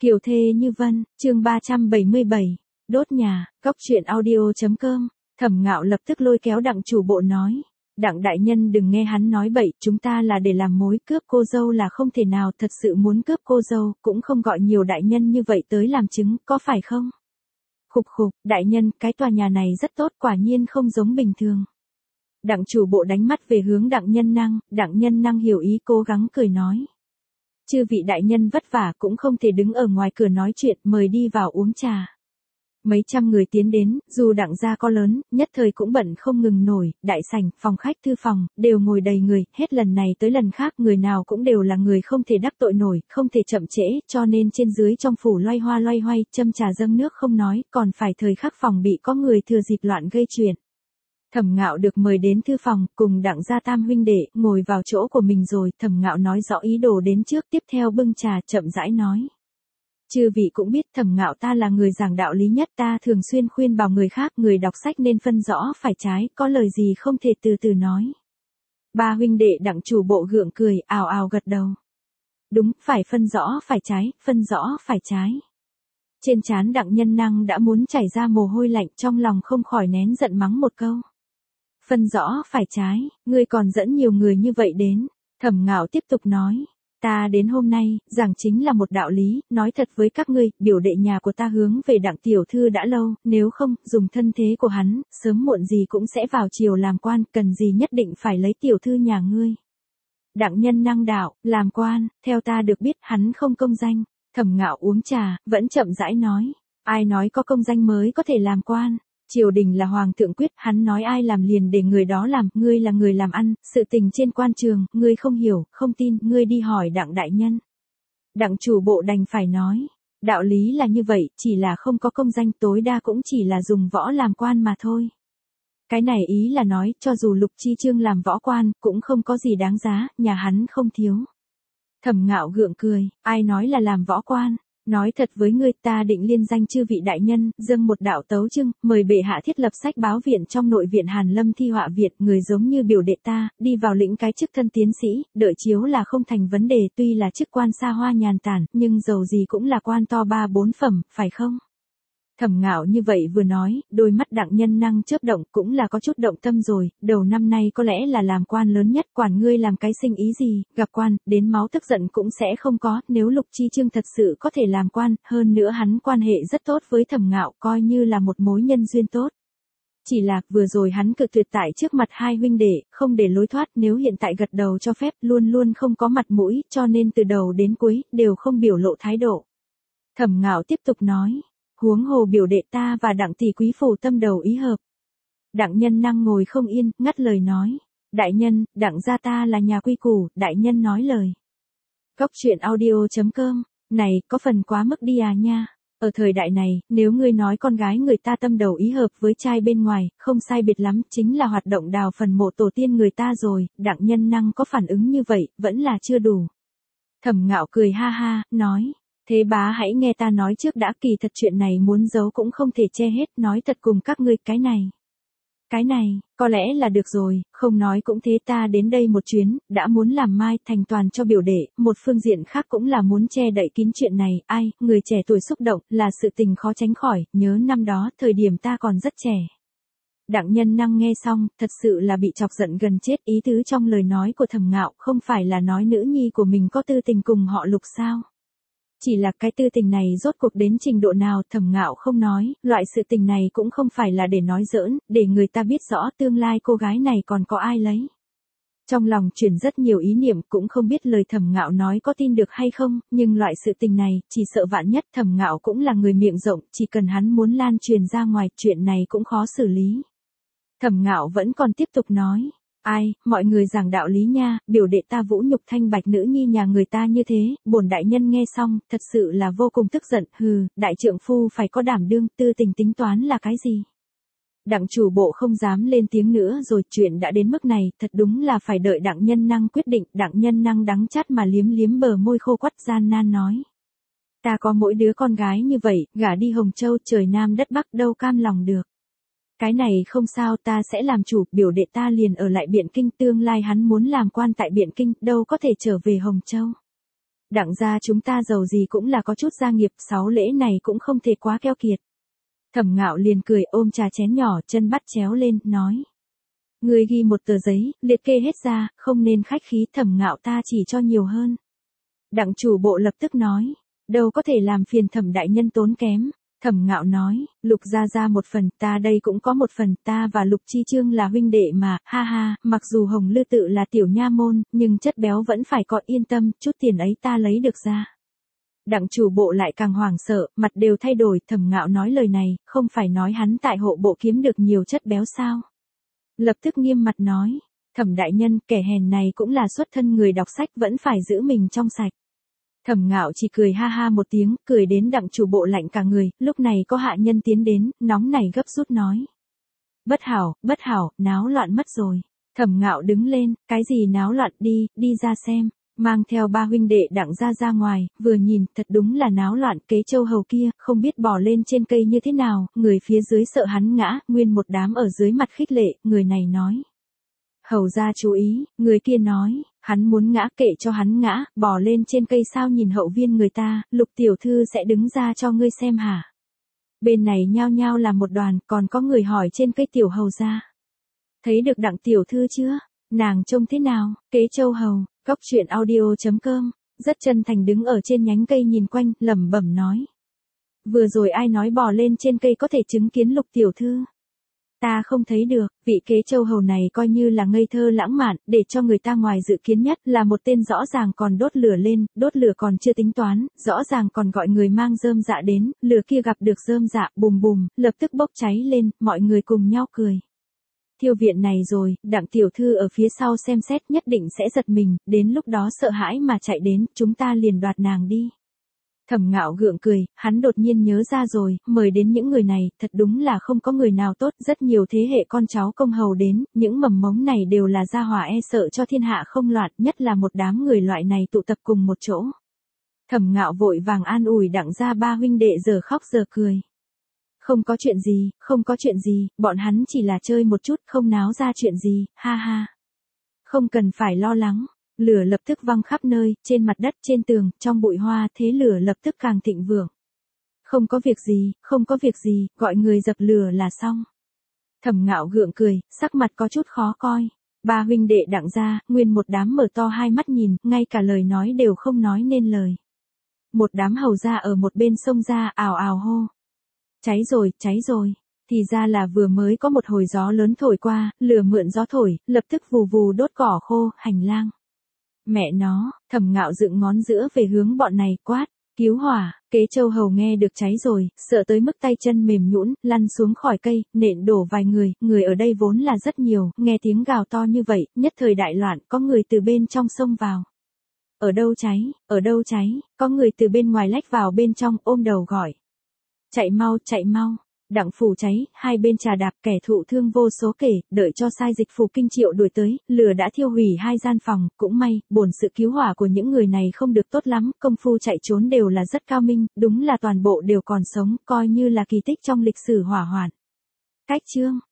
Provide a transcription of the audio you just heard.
Kiều thê như vân, chương 377, đốt nhà, góc truyện audio.com, Thẩm Ngạo lập tức lôi kéo Đặng chủ bộ nói. Đặng đại nhân đừng nghe hắn nói bậy, chúng ta là để làm mối, cướp cô dâu là không thể nào, thật sự muốn cướp cô dâu, cũng không gọi nhiều đại nhân như vậy tới làm chứng, có phải không? Khục khục, đại nhân, cái tòa nhà này rất tốt, quả nhiên không giống bình thường. Đặng chủ bộ đánh mắt về hướng Đặng Nhân Năng hiểu ý cố gắng cười nói. Chư vị đại nhân vất vả cũng không thể đứng ở ngoài cửa nói chuyện, mời đi vào uống trà. Mấy trăm người tiến đến, dù Đặng gia có lớn, nhất thời cũng bận không ngừng nổi, đại sảnh, phòng khách thư phòng, đều ngồi đầy người, hết lần này tới lần khác người nào cũng đều là người không thể đắc tội nổi, không thể chậm trễ, cho nên trên dưới trong phủ loay hoay, châm trà dâng nước không nói, còn phải thời khắc phòng bị có người thừa dịp loạn gây chuyện. Thẩm Ngạo được mời đến thư phòng, cùng Đặng gia tam huynh đệ, ngồi vào chỗ của mình rồi, Thẩm Ngạo nói rõ ý đồ đến trước, tiếp theo bưng trà chậm rãi nói. Chư vị cũng biết Thẩm Ngạo ta là người giảng đạo lý nhất, ta thường xuyên khuyên bảo người khác, người đọc sách nên phân rõ phải trái, có lời gì không thể từ từ nói. Ba huynh đệ Đặng chủ bộ gượng cười, ào ào gật đầu. Đúng, phải phân rõ phải trái, phân rõ phải trái. Trên trán Đặng Nhân Năng đã muốn chảy ra mồ hôi lạnh, trong lòng không khỏi nén giận mắng một câu. Phân rõ phải trái, ngươi còn dẫn nhiều người như vậy đến. Thẩm Ngạo tiếp tục nói. Ta đến hôm nay, giảng chính là một đạo lý, nói thật với các ngươi, biểu đệ nhà của ta hướng về Đặng tiểu thư đã lâu, nếu không, dùng thân thế của hắn, sớm muộn gì cũng sẽ vào triều làm quan, cần gì nhất định phải lấy tiểu thư nhà ngươi. Đặng Nhân Năng đạo, làm quan, theo ta được biết hắn không công danh. Thẩm Ngạo uống trà, vẫn chậm rãi nói, ai nói có công danh mới có thể làm quan. Triều đình là hoàng thượng quyết, hắn nói ai làm liền để người đó làm, ngươi là người làm ăn, sự tình trên quan trường, ngươi không hiểu, không tin, ngươi đi hỏi Đặng đại nhân. Đặng chủ bộ đành phải nói, đạo lý là như vậy, chỉ là không có công danh, tối đa cũng chỉ là dùng võ làm quan mà thôi. Cái này ý là nói, cho dù Lục Chi Chương làm võ quan, cũng không có gì đáng giá, nhà hắn không thiếu. Thẩm Ngạo gượng cười, ai nói là làm võ quan? Nói thật với ngươi, ta định liên danh chư vị đại nhân, dâng một đạo tấu chương, mời bệ hạ thiết lập sách báo viện trong nội viện Hàn Lâm thi họa Việt, người giống như biểu đệ ta, đi vào lĩnh cái chức thân tiến sĩ, đợi chiếu là không thành vấn đề, tuy là chức quan xa hoa nhàn tản, nhưng dầu gì cũng là quan to 3-4 phẩm, phải không? Thẩm Ngạo như vậy vừa nói, đôi mắt Đặng Nhân Năng chớp động, cũng là có chút động tâm rồi, đầu năm nay có lẽ là làm quan lớn nhất, quản ngươi làm cái sinh ý gì, gặp quan, đến máu tức giận cũng sẽ không có, nếu Lục Chi Chương thật sự có thể làm quan, hơn nữa hắn quan hệ rất tốt với Thẩm Ngạo, coi như là một mối nhân duyên tốt. Chỉ là, vừa rồi hắn cự tuyệt tại trước mặt hai huynh đệ, không để lối thoát, nếu hiện tại gật đầu cho phép, luôn luôn không có mặt mũi, cho nên từ đầu đến cuối, đều không biểu lộ thái độ. Thẩm Ngạo tiếp tục nói. Huống hồ biểu đệ ta và Đặng tỷ quý phủ tâm đầu ý hợp. Đặng Nhân Năng ngồi không yên, ngắt lời nói. Đại nhân, Đặng gia ta là nhà quy củ, đại nhân nói lời. Góc truyện audio.com, này, có phần quá mức đi à nha. Ở thời đại này, nếu ngươi nói con gái người ta tâm đầu ý hợp với trai bên ngoài, không sai biệt lắm, chính là hoạt động đào phần mộ tổ tiên người ta rồi, Đặng Nhân Năng có phản ứng như vậy, vẫn là chưa đủ. Thẩm Ngạo cười ha ha, nói. Thế bá hãy nghe ta nói trước đã, kỳ thật chuyện này muốn giấu cũng không thể che hết, nói thật cùng các ngươi, cái này, có lẽ là được rồi, không nói cũng thế, ta đến đây một chuyến, đã muốn làm mai thành toàn cho biểu đệ, một phương diện khác cũng là muốn che đậy kín chuyện này, ai, người trẻ tuổi xúc động, là sự tình khó tránh khỏi, nhớ năm đó, thời điểm ta còn rất trẻ. Đặng Nhân Năng nghe xong, thật sự là bị chọc giận gần chết, ý tứ trong lời nói của Thẩm Ngạo, không phải là nói nữ nhi của mình có tư tình cùng họ Lục sao? Chỉ là cái tư tình này rốt cuộc đến trình độ nào, Thẩm Ngạo không nói, loại sự tình này cũng không phải là để nói giỡn, để người ta biết rõ tương lai cô gái này còn có ai lấy. Trong lòng chuyển rất nhiều ý niệm, cũng không biết lời Thẩm Ngạo nói có tin được hay không, nhưng loại sự tình này, chỉ sợ vạn nhất, Thẩm Ngạo cũng là người miệng rộng, chỉ cần hắn muốn lan truyền ra ngoài, chuyện này cũng khó xử lý. Thẩm Ngạo vẫn còn tiếp tục nói. Ai, mọi người giảng đạo lý nha, biểu đệ ta vũ nhục thanh bạch nữ nhi nhà người ta như thế, bổn đại nhân nghe xong, thật sự là vô cùng tức giận, hừ, đại trượng phu phải có đảm đương, tư tình tính toán là cái gì? Đặng chủ bộ không dám lên tiếng nữa rồi, chuyện đã đến mức này, thật đúng là phải đợi Đặng Nhân Năng quyết định, Đặng Nhân Năng đắng chát mà liếm liếm bờ môi khô quắt gian nan nói. Ta có mỗi đứa con gái như vậy, gả đi Hồng Châu trời Nam đất Bắc đâu cam lòng được. Cái này không sao, ta sẽ làm chủ, biểu đệ ta liền ở lại Biện Kinh, tương lai hắn muốn làm quan tại Biện Kinh, đâu có thể trở về Hồng Châu. Đặng gia chúng ta giàu gì cũng là có chút gia nghiệp, 6 lễ này cũng không thể quá keo kiệt. Thẩm Ngạo liền cười ôm trà chén nhỏ, chân bắt chéo lên, nói. Người ghi một tờ giấy, liệt kê hết ra, không nên khách khí, Thẩm Ngạo ta chỉ cho nhiều hơn. Đặng chủ bộ lập tức nói. Đâu có thể làm phiền Thẩm đại nhân tốn kém. Thẩm Ngạo nói, Lục gia gia một phần, ta đây cũng có một phần, ta và Lục Chi Trương là huynh đệ mà, ha ha, mặc dù Hồng Lư tự là tiểu nha môn, nhưng chất béo vẫn phải có, yên tâm, chút tiền ấy ta lấy được ra. Đặng chủ bộ lại càng hoảng sợ, mặt đều thay đổi, Thẩm Ngạo nói lời này, không phải nói hắn tại hộ bộ kiếm được nhiều chất béo sao? Lập tức nghiêm mặt nói, Thẩm đại nhân, kẻ hèn này cũng là xuất thân người đọc sách, vẫn phải giữ mình trong sạch. Thẩm Ngạo chỉ cười ha ha một tiếng, cười đến đặng chủ bộ lạnh cả người, lúc này có hạ nhân tiến đến, nóng nảy gấp rút nói. Bất hảo, náo loạn mất rồi. Thẩm Ngạo đứng lên, cái gì náo loạn, đi ra xem, mang theo 3 huynh đệ đặng ra ngoài, vừa nhìn, thật đúng là náo loạn, Kế Châu hầu kia, không biết bò lên trên cây như thế nào, người phía dưới sợ hắn ngã, nguyên một đám ở dưới mặt khích lệ, người này nói. Hầu ra chú ý, người kia nói, hắn muốn ngã kệ cho hắn ngã, bò lên trên cây sao nhìn hậu viên người ta, Lục tiểu thư sẽ đứng ra cho ngươi xem hả. Bên này nhao nhao là một đoàn, còn có người hỏi trên cây tiểu hầu ra. Thấy được đặng tiểu thư chưa? Nàng trông thế nào? Kế Châu hầu, Cóc Truyện Audio.com, rất chân thành đứng ở trên nhánh cây nhìn quanh, lẩm bẩm nói. Vừa rồi ai nói bò lên trên cây có thể chứng kiến Lục tiểu thư? Ta không thấy được, vị Kế Châu hầu này coi như là ngây thơ lãng mạn, để cho người ta ngoài dự kiến nhất là một tên rõ ràng còn đốt lửa lên, đốt lửa còn chưa tính toán, rõ ràng còn gọi người mang rơm dạ đến, lửa kia gặp được rơm dạ, bùm bùm, lập tức bốc cháy lên, mọi người cùng nhau cười. Thiêu viện này rồi, đặng tiểu thư ở phía sau xem xét nhất định sẽ giật mình, đến lúc đó sợ hãi mà chạy đến, chúng ta liền đoạt nàng đi. Thẩm Ngạo gượng cười, hắn đột nhiên nhớ ra rồi, mời đến những người này, thật đúng là không có người nào tốt, rất nhiều thế hệ con cháu công hầu đến, những mầm mống này đều là gia hỏa e sợ cho thiên hạ không loạn, nhất là một đám người loại này tụ tập cùng một chỗ. Thẩm Ngạo vội vàng an ủi đặng gia 3 huynh đệ giờ khóc giờ cười. Không có chuyện gì, bọn hắn chỉ là chơi một chút, không náo ra chuyện gì, ha ha. Không cần phải lo lắng. Lửa lập tức văng khắp nơi, trên mặt đất, trên tường, trong bụi hoa, thế lửa lập tức càng thịnh vượng. Không có việc gì, gọi người dập lửa là xong. Thẩm Ngạo gượng cười, sắc mặt có chút khó coi. 3 huynh đệ đặng ra, nguyên một đám mở to hai mắt nhìn, ngay cả lời nói đều không nói nên lời. Một đám hầu gia ở một bên xông ra, ào ào hô. Cháy rồi. Thì ra là vừa mới có một hồi gió lớn thổi qua, lửa mượn gió thổi, lập tức vù vù đốt cỏ khô, hành lang. Mẹ nó, Thẩm Ngạo dựng ngón giữa về hướng bọn này, quát, cứu hỏa. Kế Châu hầu nghe được cháy rồi, sợ tới mức tay chân mềm nhũn, lăn xuống khỏi cây, nện đổ vài người ở đây vốn là rất nhiều, nghe tiếng gào to như vậy, nhất thời đại loạn, có người từ bên trong xông vào. Ở đâu cháy, có người từ bên ngoài lách vào bên trong, ôm đầu gọi. Chạy mau. Đặng phủ cháy, hai bên trà đạp, kẻ thụ thương vô số kể, đợi cho sai dịch phủ Kinh Triệu đuổi tới, lửa đã thiêu hủy 2 gian phòng, cũng may, bổn sự cứu hỏa của những người này không được tốt lắm, công phu chạy trốn đều là rất cao minh, đúng là toàn bộ đều còn sống, coi như là kỳ tích trong lịch sử hỏa hoạn. Cách chương